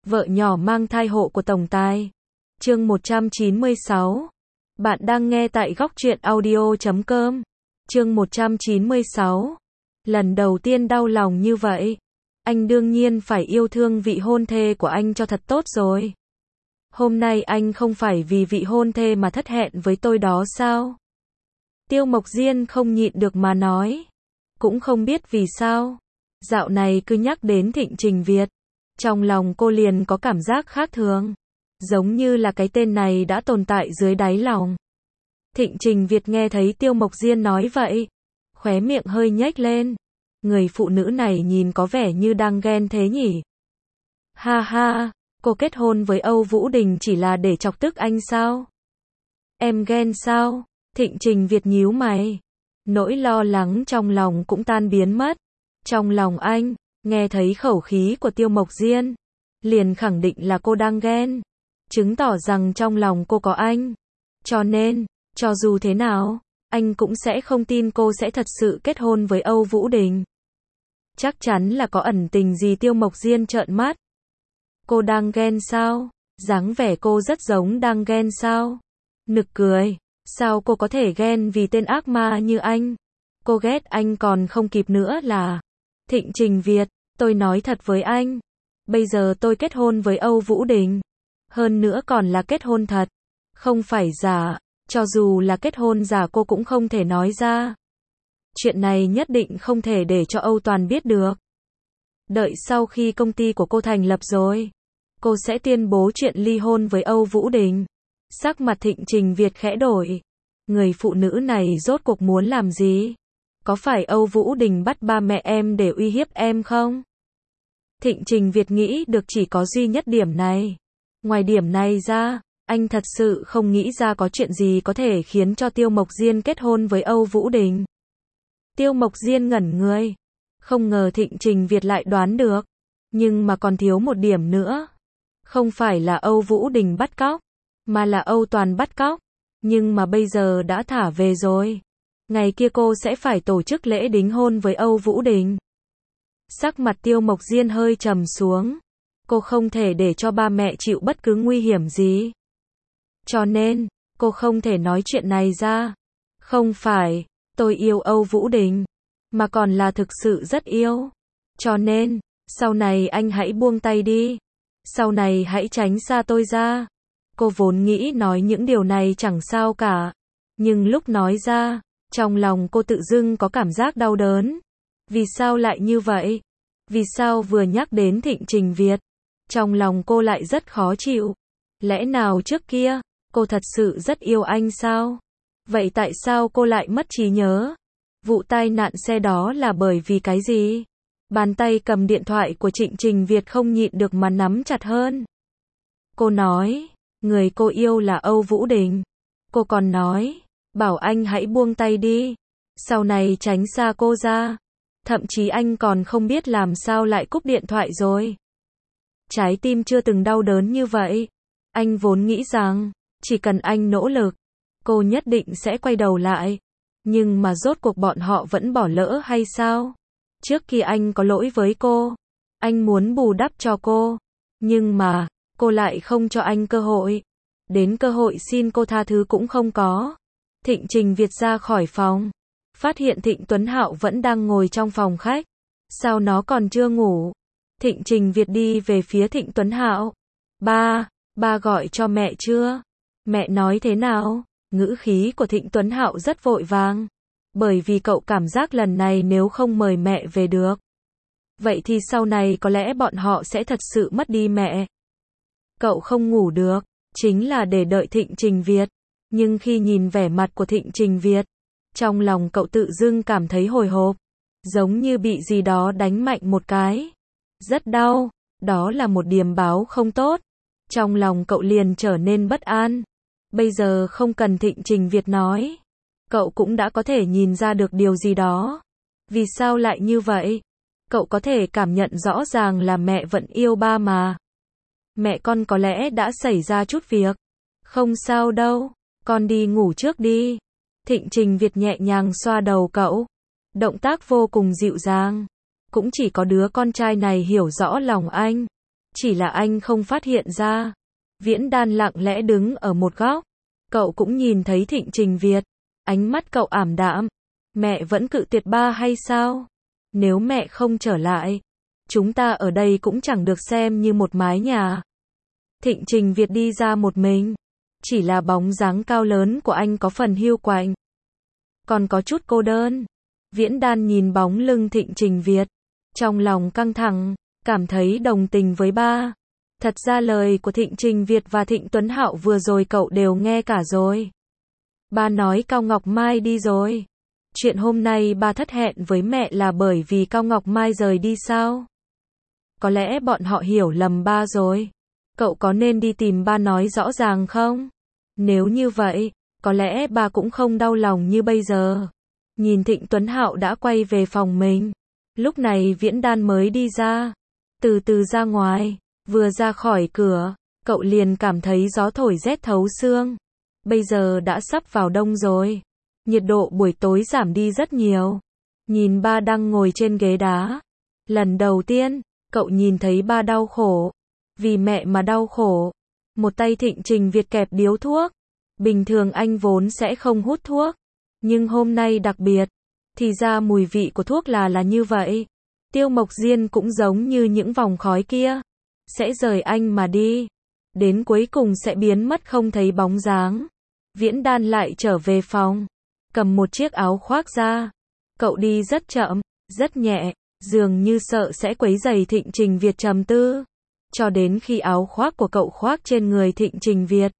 Vợ nhỏ mang thai hộ của tổng tài. Chương 196. Bạn đang nghe tại góc truyện audio.com. Chương 196. Lần đầu tiên đau lòng như vậy. Anh đương nhiên phải yêu thương vị hôn thê của anh cho thật tốt rồi. Hôm nay anh không phải vì vị hôn thê mà thất hẹn với tôi đó sao? Tiêu Mộc Diên không nhịn được mà nói. Cũng không biết vì sao. Dạo này cứ nhắc đến Thịnh Trình Việt. Trong lòng cô liền có cảm giác khác thường. Giống như là cái tên này đã tồn tại dưới đáy lòng. Thịnh Trình Việt nghe thấy Tiêu Mộc Diên nói vậy. Khóe miệng hơi nhếch lên. Người phụ nữ này nhìn có vẻ như đang ghen thế nhỉ? Ha ha, cô kết hôn với Âu Vũ Đình chỉ là để chọc tức anh sao? Em ghen sao? Thịnh Trình Việt nhíu mày. Nỗi lo lắng trong lòng cũng tan biến mất. Trong lòng anh, nghe thấy khẩu khí của Tiêu Mộc Diên, liền khẳng định là cô đang ghen, chứng tỏ rằng trong lòng cô có anh. Cho nên, cho dù thế nào, anh cũng sẽ không tin cô sẽ thật sự kết hôn với Âu Vũ Đình. Chắc chắn là có ẩn tình gì. Tiêu Mộc Diên trợn mắt. Cô đang ghen sao? Dáng vẻ cô rất giống đang ghen sao? Nực cười. Sao cô có thể ghen vì tên ác ma như anh? Cô ghét anh còn không kịp nữa là. Thịnh Trình Việt, tôi nói thật với anh. Bây giờ tôi kết hôn với Âu Vũ Đình. Hơn nữa còn là kết hôn thật. Không phải giả. Cho dù là kết hôn giả cô cũng không thể nói ra. Chuyện này nhất định không thể để cho Âu Toàn biết được. Đợi sau khi công ty của cô thành lập rồi, cô sẽ tuyên bố chuyện ly hôn với Âu Vũ Đình. Sắc mặt Thịnh Trình Việt khẽ đổi. Người phụ nữ này rốt cuộc muốn làm gì? Có phải Âu Vũ Đình bắt ba mẹ em để uy hiếp em không? Thịnh Trình Việt nghĩ được chỉ có duy nhất điểm này. Ngoài điểm này ra, anh thật sự không nghĩ ra có chuyện gì có thể khiến cho Tiêu Mộc Diên kết hôn với Âu Vũ Đình. Tiêu Mộc Diên ngẩn người. Không ngờ Thịnh Trình Việt lại đoán được. Nhưng mà còn thiếu một điểm nữa. Không phải là Âu Vũ Đình bắt cóc, mà là Âu Toàn bắt cóc. Nhưng mà bây giờ đã thả về rồi. Ngày kia cô sẽ phải tổ chức lễ đính hôn với Âu Vũ Đình. Sắc mặt Tiêu Mộc Diên hơi trầm xuống. Cô không thể để cho ba mẹ chịu bất cứ nguy hiểm gì. Cho nên, cô không thể nói chuyện này ra. Không phải, tôi yêu Âu Vũ Đình, mà còn là thực sự rất yêu. Cho nên, sau này anh hãy buông tay đi. Sau này hãy tránh xa tôi ra. Cô vốn nghĩ nói những điều này chẳng sao cả. Nhưng lúc nói ra, trong lòng cô tự dưng có cảm giác đau đớn. Vì sao lại như vậy? Vì sao vừa nhắc đến Thịnh Trình Việt, trong lòng cô lại rất khó chịu? Lẽ nào trước kia, cô thật sự rất yêu anh sao? Vậy tại sao cô lại mất trí nhớ? Vụ tai nạn xe đó là bởi vì cái gì? Bàn tay cầm điện thoại của Thịnh Trình Việt không nhịn được mà nắm chặt hơn. Cô nói, người cô yêu là Âu Vũ Đình. Cô còn nói, bảo anh hãy buông tay đi. Sau này tránh xa cô ra. Thậm chí anh còn không biết làm sao lại cúp điện thoại rồi. Trái tim chưa từng đau đớn như vậy. Anh vốn nghĩ rằng, chỉ cần anh nỗ lực, cô nhất định sẽ quay đầu lại. Nhưng mà rốt cuộc bọn họ vẫn bỏ lỡ hay sao? Trước khi anh có lỗi với cô, anh muốn bù đắp cho cô. Nhưng mà, cô lại không cho anh cơ hội. Đến cơ hội xin cô tha thứ cũng không có. Thịnh Trình Việt ra khỏi phòng. Phát hiện Thịnh Tuấn Hạo vẫn đang ngồi trong phòng khách. Sao nó còn chưa ngủ? Thịnh Trình Việt đi về phía Thịnh Tuấn Hạo. Ba gọi cho mẹ chưa? Mẹ nói thế nào? Ngữ khí của Thịnh Tuấn Hạo rất vội vàng. Bởi vì cậu cảm giác lần này nếu không mời mẹ về được, vậy thì sau này có lẽ bọn họ sẽ thật sự mất đi mẹ. Cậu không ngủ được, chính là để đợi Thịnh Trình Việt. Nhưng khi nhìn vẻ mặt của Thịnh Trình Việt, trong lòng cậu tự dưng cảm thấy hồi hộp, giống như bị gì đó đánh mạnh một cái. Rất đau, đó là một điềm báo không tốt. Trong lòng cậu liền trở nên bất an. Bây giờ không cần Thịnh Trình Việt nói, cậu cũng đã có thể nhìn ra được điều gì đó. Vì sao lại như vậy? Cậu có thể cảm nhận rõ ràng là mẹ vẫn yêu ba mà. Mẹ con có lẽ đã xảy ra chút việc. Không sao đâu, con đi ngủ trước đi. Thịnh Trình Việt nhẹ nhàng xoa đầu cậu. Động tác vô cùng dịu dàng. Cũng chỉ có đứa con trai này hiểu rõ lòng anh. Chỉ là anh không phát hiện ra. Viễn Đan lặng lẽ đứng ở một góc. Cậu cũng nhìn thấy Thịnh Trình Việt. Ánh mắt cậu ảm đạm. Mẹ vẫn cự tuyệt ba hay sao? Nếu mẹ không trở lại, chúng ta ở đây cũng chẳng được xem như một mái nhà. Thịnh Trình Việt đi ra một mình. Chỉ là bóng dáng cao lớn của anh có phần hiu quạnh. Còn có chút cô đơn. Viễn Đan nhìn bóng lưng Thịnh Trình Việt. Trong lòng căng thẳng, cảm thấy đồng tình với ba. Thật ra lời của Thịnh Trình Việt và Thịnh Tuấn Hạo vừa rồi cậu đều nghe cả rồi. Ba nói Cao Ngọc Mai đi rồi. Chuyện hôm nay ba thất hẹn với mẹ là bởi vì Cao Ngọc Mai rời đi sao? Có lẽ bọn họ hiểu lầm ba rồi. Cậu có nên đi tìm ba nói rõ ràng không? Nếu như vậy, có lẽ ba cũng không đau lòng như bây giờ. Nhìn Thịnh Tuấn Hạo đã quay về phòng mình. Lúc này Viễn Đan mới đi ra. Từ từ ra ngoài. Vừa ra khỏi cửa, cậu liền cảm thấy gió thổi rét thấu xương. Bây giờ đã sắp vào đông rồi. Nhiệt độ buổi tối giảm đi rất nhiều. Nhìn ba đang ngồi trên ghế đá. Lần đầu tiên, cậu nhìn thấy ba đau khổ. Vì mẹ mà đau khổ. Một tay Thịnh Trình Việt kẹp điếu thuốc. Bình thường anh vốn sẽ không hút thuốc. Nhưng hôm nay đặc biệt. Thì ra mùi vị của thuốc là như vậy. Tiêu Mộc Diên cũng giống như những vòng khói kia. Sẽ rời anh mà đi. Đến cuối cùng sẽ biến mất không thấy bóng dáng. Viễn Đan lại trở về phòng. Cầm một chiếc áo khoác ra. Cậu đi rất chậm, rất nhẹ. Dường như sợ sẽ quấy rầy Thịnh Trình Việt trầm tư. Cho đến khi áo khoác của cậu khoác trên người Thịnh Trình Việt.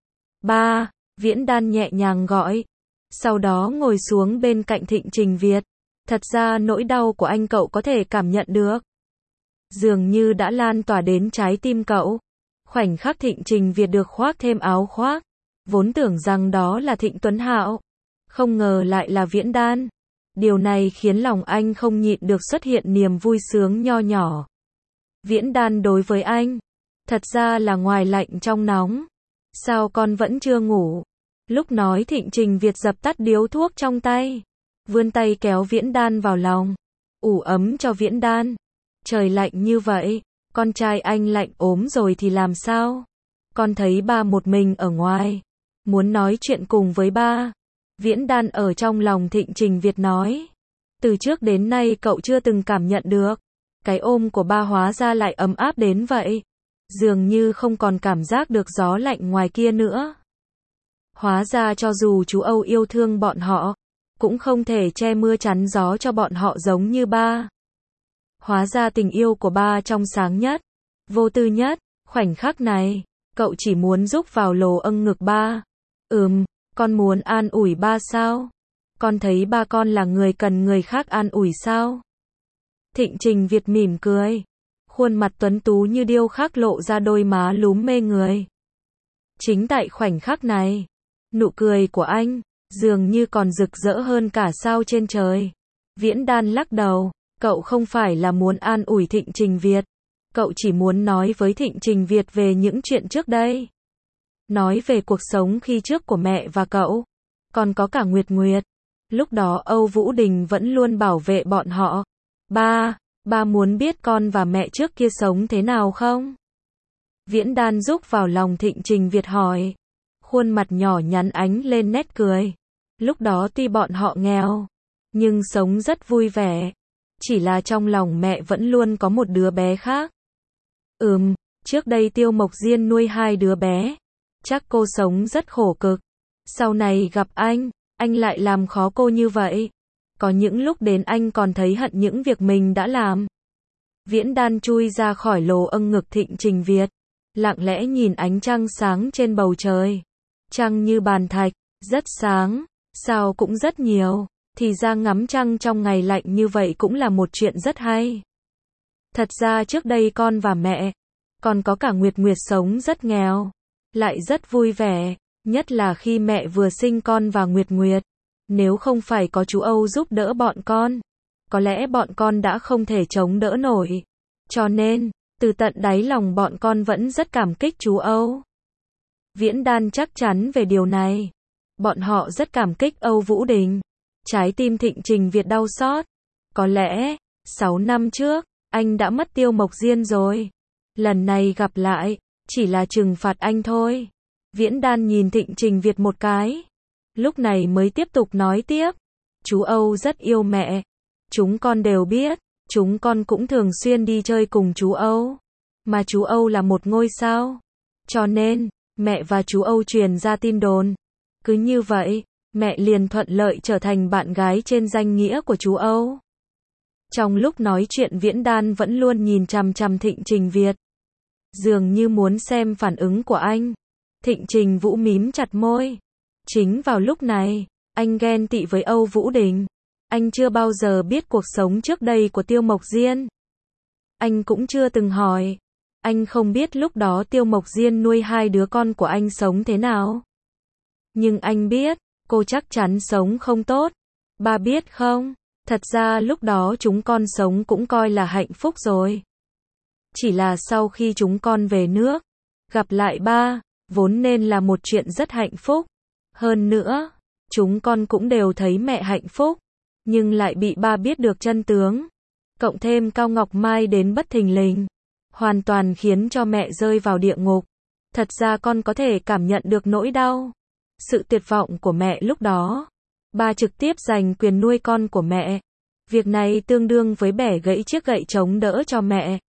Ba, Viễn Đan nhẹ nhàng gọi. Sau đó ngồi xuống bên cạnh Thịnh Trình Việt. Thật ra nỗi đau của anh cậu có thể cảm nhận được. Dường như đã lan tỏa đến trái tim cậu. Khoảnh khắc Thịnh Trình Việt được khoác thêm áo khoác. Vốn tưởng rằng đó là Thịnh Tuấn Hạo. Không ngờ lại là Viễn Đan. Điều này khiến lòng anh không nhịn được xuất hiện niềm vui sướng nho nhỏ. Viễn Đan đối với anh. Thật ra là ngoài lạnh trong nóng. Sao con vẫn chưa ngủ? Lúc nói Thịnh Trình Việt dập tắt điếu thuốc trong tay. Vươn tay kéo Viễn Đan vào lòng. Ủ ấm cho Viễn Đan. Trời lạnh như vậy. Con trai anh lạnh ốm rồi thì làm sao? Con thấy ba một mình ở ngoài. Muốn nói chuyện cùng với ba. Viễn Đan ở trong lòng Thịnh Trình Việt nói. Từ trước đến nay cậu chưa từng cảm nhận được. Cái ôm của ba hóa ra lại ấm áp đến vậy. Dường như không còn cảm giác được gió lạnh ngoài kia nữa. Hóa ra cho dù chú Âu yêu thương bọn họ, cũng không thể che mưa chắn gió cho bọn họ giống như ba. Hóa ra tình yêu của ba trong sáng nhất, vô tư nhất. Khoảnh khắc này, cậu chỉ muốn rúc vào lồ âng ngực ba. Con muốn an ủi ba sao? Con thấy ba con là người cần người khác an ủi sao? Thịnh Trình Việt mỉm cười. Khuôn mặt tuấn tú như điêu khắc lộ ra đôi má lúm mê người. Chính tại khoảnh khắc này, nụ cười của anh, dường như còn rực rỡ hơn cả sao trên trời. Viễn Đan lắc đầu. Cậu không phải là muốn an ủi Thịnh Trình Việt. Cậu chỉ muốn nói với Thịnh Trình Việt về những chuyện trước đây. Nói về cuộc sống khi trước của mẹ và cậu. Còn có cả Nguyệt Nguyệt. Lúc đó Âu Vũ Đình vẫn luôn bảo vệ bọn họ. Ba muốn biết con và mẹ trước kia sống thế nào không? Viễn Đan rúc vào lòng Thịnh Trình Việt hỏi. Khuôn mặt nhỏ nhắn ánh lên nét cười. Lúc đó tuy bọn họ nghèo, nhưng sống rất vui vẻ. Chỉ là trong lòng mẹ vẫn luôn có một đứa bé khác. Trước đây Tiêu Mộc Diên nuôi 2 đứa bé. Chắc cô sống rất khổ cực. Sau này gặp anh lại làm khó cô như vậy. Có những lúc đến anh còn thấy hận những việc mình đã làm. Viễn Đan chui ra khỏi lồ âng ngực Thịnh Trình Việt. Lặng lẽ nhìn ánh trăng sáng trên bầu trời. Trăng như bàn thạch, rất sáng, sao cũng rất nhiều. Thì ra ngắm trăng trong ngày lạnh như vậy cũng là một chuyện rất hay. Thật ra trước đây con và mẹ, còn có cả Nguyệt Nguyệt sống rất nghèo, lại rất vui vẻ, nhất là khi mẹ vừa sinh con và Nguyệt Nguyệt. Nếu không phải có chú Âu giúp đỡ bọn con, có lẽ bọn con đã không thể chống đỡ nổi. Cho nên, từ tận đáy lòng bọn con vẫn rất cảm kích chú Âu. Viễn Đan chắc chắn về điều này. Bọn họ rất cảm kích Âu Vũ Đình. Trái tim Thịnh Trình Việt đau xót. Có lẽ, 6 năm trước, anh đã mất Tiêu Mộc Diên rồi. Lần này gặp lại, chỉ là trừng phạt anh thôi. Viễn Đan nhìn Thịnh Trình Việt một cái. Lúc này mới tiếp tục nói tiếp. Chú Âu rất yêu mẹ. Chúng con đều biết. Chúng con cũng thường xuyên đi chơi cùng chú Âu. Mà chú Âu là một ngôi sao. Cho nên, mẹ và chú Âu truyền ra tin đồn. Cứ như vậy, mẹ liền thuận lợi trở thành bạn gái trên danh nghĩa của chú Âu. Trong lúc nói chuyện Viễn Đan vẫn luôn nhìn chằm chằm Thịnh Trình Việt. Dường như muốn xem phản ứng của anh. Thịnh Trình Vũ mím chặt môi. Chính vào lúc này, anh ghen tị với Âu Vũ Đình. Anh chưa bao giờ biết cuộc sống trước đây của Tiêu Mộc Diên. Anh cũng chưa từng hỏi. Anh không biết lúc đó Tiêu Mộc Diên nuôi hai đứa con của anh sống thế nào. Nhưng anh biết, cô chắc chắn sống không tốt. Ba biết không, thật ra lúc đó chúng con sống cũng coi là hạnh phúc rồi. Chỉ là sau khi chúng con về nước, gặp lại ba, vốn nên là một chuyện rất hạnh phúc. Hơn nữa, chúng con cũng đều thấy mẹ hạnh phúc, nhưng lại bị ba biết được chân tướng. Cộng thêm Cao Ngọc Mai đến bất thình lình, hoàn toàn khiến cho mẹ rơi vào địa ngục. Thật ra con có thể cảm nhận được nỗi đau, sự tuyệt vọng của mẹ lúc đó. Ba trực tiếp giành quyền nuôi con của mẹ. Việc này tương đương với bẻ gãy chiếc gậy chống đỡ cho mẹ.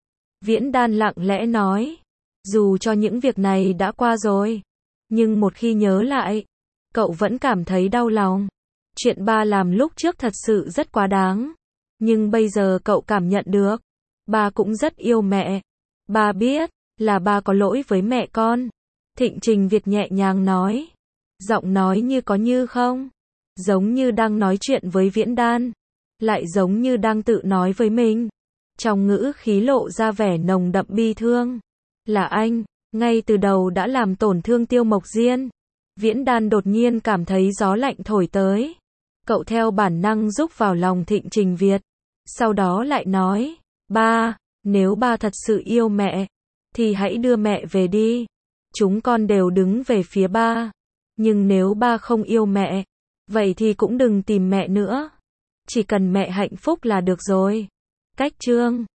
Viễn Đan lặng lẽ nói. Dù cho những việc này đã qua rồi, nhưng một khi nhớ lại, cậu vẫn cảm thấy đau lòng. Chuyện ba làm lúc trước thật sự rất quá đáng. Nhưng bây giờ cậu cảm nhận được, ba cũng rất yêu mẹ. Ba biết, là ba có lỗi với mẹ con. Thịnh Trình Việt nhẹ nhàng nói. Giọng nói như có như không. Giống như đang nói chuyện với Viễn Đan. Lại giống như đang tự nói với mình. Trong ngữ khí lộ ra vẻ nồng đậm bi thương. Là anh, ngay từ đầu đã làm tổn thương Tiêu Mộc Diên. Viễn Đan đột nhiên cảm thấy gió lạnh thổi tới. Cậu theo bản năng rúc vào lòng Thịnh Trình Việt. Sau đó lại nói, ba, nếu ba thật sự yêu mẹ, thì hãy đưa mẹ về đi. Chúng con đều đứng về phía ba. Nhưng nếu ba không yêu mẹ, vậy thì cũng đừng tìm mẹ nữa. Chỉ cần mẹ hạnh phúc là được rồi. Cách chương